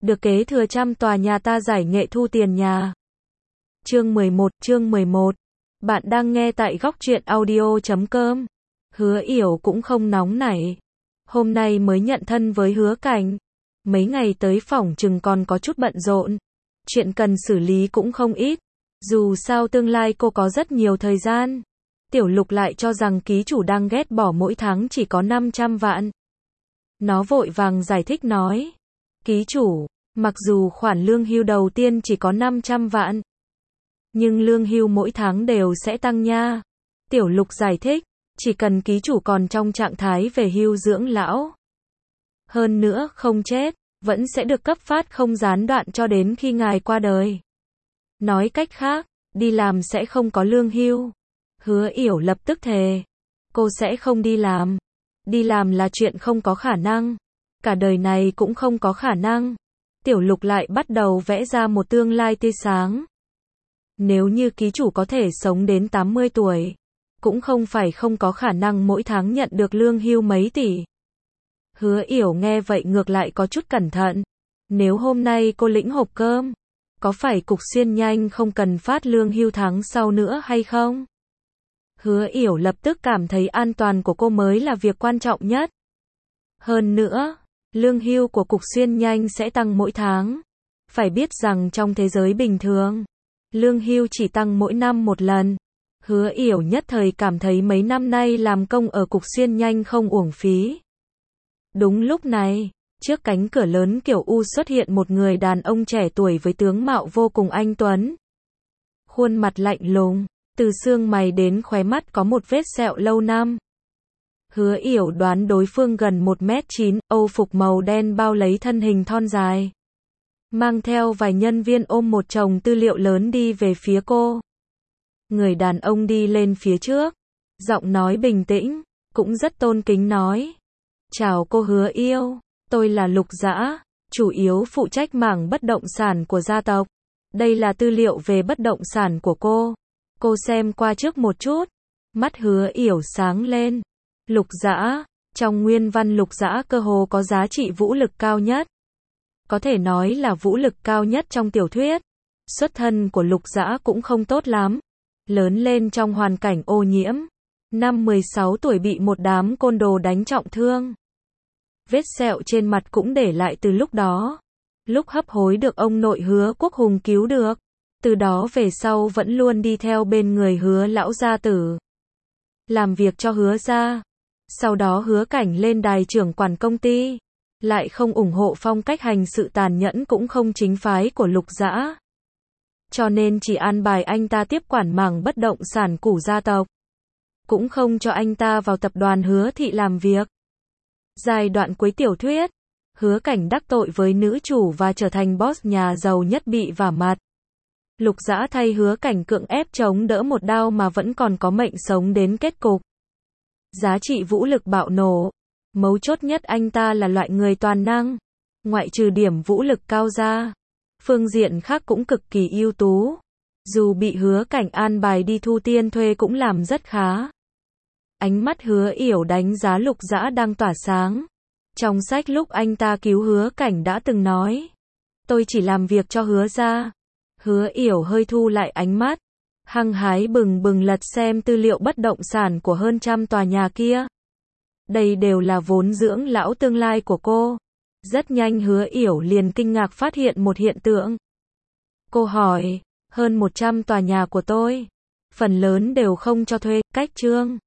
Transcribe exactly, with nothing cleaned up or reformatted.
được kế thừa trăm tòa nhà ta giải nghệ thu tiền nhà. Chương mười một, chương mười một. Bạn đang nghe tại góc truyện audio chấm com. Hứa Yểu cũng không nóng nảy. Hôm nay mới nhận thân với Hứa Cảnh. Mấy ngày tới phỏng chừng còn có chút bận rộn. Chuyện cần xử lý cũng không ít. Dù sao tương lai cô có rất nhiều thời gian. Tiểu Lục lại cho rằng ký chủ đang ghét bỏ mỗi tháng chỉ có năm trăm vạn. Nó vội vàng giải thích nói. Ký chủ, mặc dù khoản lương hưu đầu tiên chỉ có năm trăm vạn. Nhưng lương hưu mỗi tháng đều sẽ tăng nha. Tiểu Lục giải thích, chỉ cần ký chủ còn trong trạng thái về hưu dưỡng lão. Hơn nữa không chết, vẫn sẽ được cấp phát không gián đoạn cho đến khi ngài qua đời. Nói cách khác, đi làm sẽ không có lương hưu. Hứa Yểu lập tức thề. Cô sẽ không đi làm. Đi làm là chuyện không có khả năng. Cả đời này cũng không có khả năng. Tiểu Lục lại bắt đầu vẽ ra một tương lai tươi sáng. Nếu như ký chủ có thể sống đến tám mươi tuổi, cũng không phải không có khả năng mỗi tháng nhận được lương hưu mấy tỷ. Hứa Yểu nghe vậy ngược lại có chút cẩn thận. Nếu hôm nay cô lĩnh hộp cơm, có phải Cục Xuyên nhanh không cần phát lương hưu tháng sau nữa hay không? Hứa Yểu lập tức cảm thấy an toàn của cô mới là việc quan trọng nhất. Hơn nữa, lương hưu của Cục Xuyên nhanh sẽ tăng mỗi tháng. Phải biết rằng trong thế giới bình thường, lương hưu chỉ tăng mỗi năm một lần. Hứa Yểu nhất thời cảm thấy mấy năm nay làm công ở Cục Xuyên nhanh không uổng phí. Đúng lúc này, trước cánh cửa lớn kiểu U xuất hiện một người đàn ông trẻ tuổi với tướng mạo vô cùng anh tuấn. Khuôn mặt lạnh lùng, từ xương mày đến khóe mắt có một vết sẹo lâu năm. Hứa Yểu đoán đối phương gần một mét chín, âu phục màu đen bao lấy thân hình thon dài. Mang theo vài nhân viên ôm một chồng tư liệu lớn đi về phía cô. Người đàn ông đi lên phía trước, giọng nói bình tĩnh, cũng rất tôn kính nói. Chào cô Hứa yêu, tôi là Lục Dã, chủ yếu phụ trách mảng bất động sản của gia tộc. Đây là tư liệu về bất động sản của cô. Cô xem qua trước một chút, mắt Hứa Yểu sáng lên. Lục Dã, trong nguyên văn Lục Dã cơ hồ có giá trị vũ lực cao nhất. Có thể nói là vũ lực cao nhất trong tiểu thuyết. Xuất thân của Lục Dã cũng không tốt lắm. Lớn lên trong hoàn cảnh ô nhiễm. Năm mười sáu tuổi bị một đám côn đồ đánh trọng thương. Vết sẹo trên mặt cũng để lại từ lúc đó. Lúc hấp hối được ông nội Hứa Quốc Hùng cứu được. Từ đó về sau vẫn luôn đi theo bên người Hứa lão gia tử. Làm việc cho Hứa gia. Sau đó Hứa Cảnh lên đài trưởng quản công ty. Lại không ủng hộ phong cách hành sự tàn nhẫn cũng không chính phái của Lục Dã. Cho nên chỉ an bài anh ta tiếp quản mảng bất động sản của gia tộc. Cũng không cho anh ta vào tập đoàn Hứa thị làm việc. Giai đoạn cuối tiểu thuyết, Hứa Cảnh đắc tội với nữ chủ và trở thành boss nhà giàu nhất bị vả mặt. Lục Dã thay Hứa Cảnh cưỡng ép chống đỡ một đao mà vẫn còn có mệnh sống đến kết cục. Giá trị vũ lực bạo nổ. Mấu chốt nhất anh ta là loại người toàn năng. Ngoại trừ điểm vũ lực cao ra, phương diện khác cũng cực kỳ ưu tú. Dù bị Hứa Cảnh an bài đi thu tiên thuê cũng làm rất khá. Ánh mắt Hứa Yểu đánh giá Lục Dã đang tỏa sáng. Trong sách lúc anh ta cứu Hứa Cảnh đã từng nói. Tôi chỉ làm việc cho Hứa gia. Hứa Yểu hơi thu lại ánh mắt. Hăng hái bừng bừng lật xem tư liệu bất động sản của hơn trăm tòa nhà kia. Đây đều là vốn dưỡng lão tương lai của cô. Rất nhanh Hứa Yểu liền kinh ngạc phát hiện một hiện tượng. Cô hỏi, hơn một trăm tòa nhà của tôi, phần lớn đều không cho thuê, cách chương.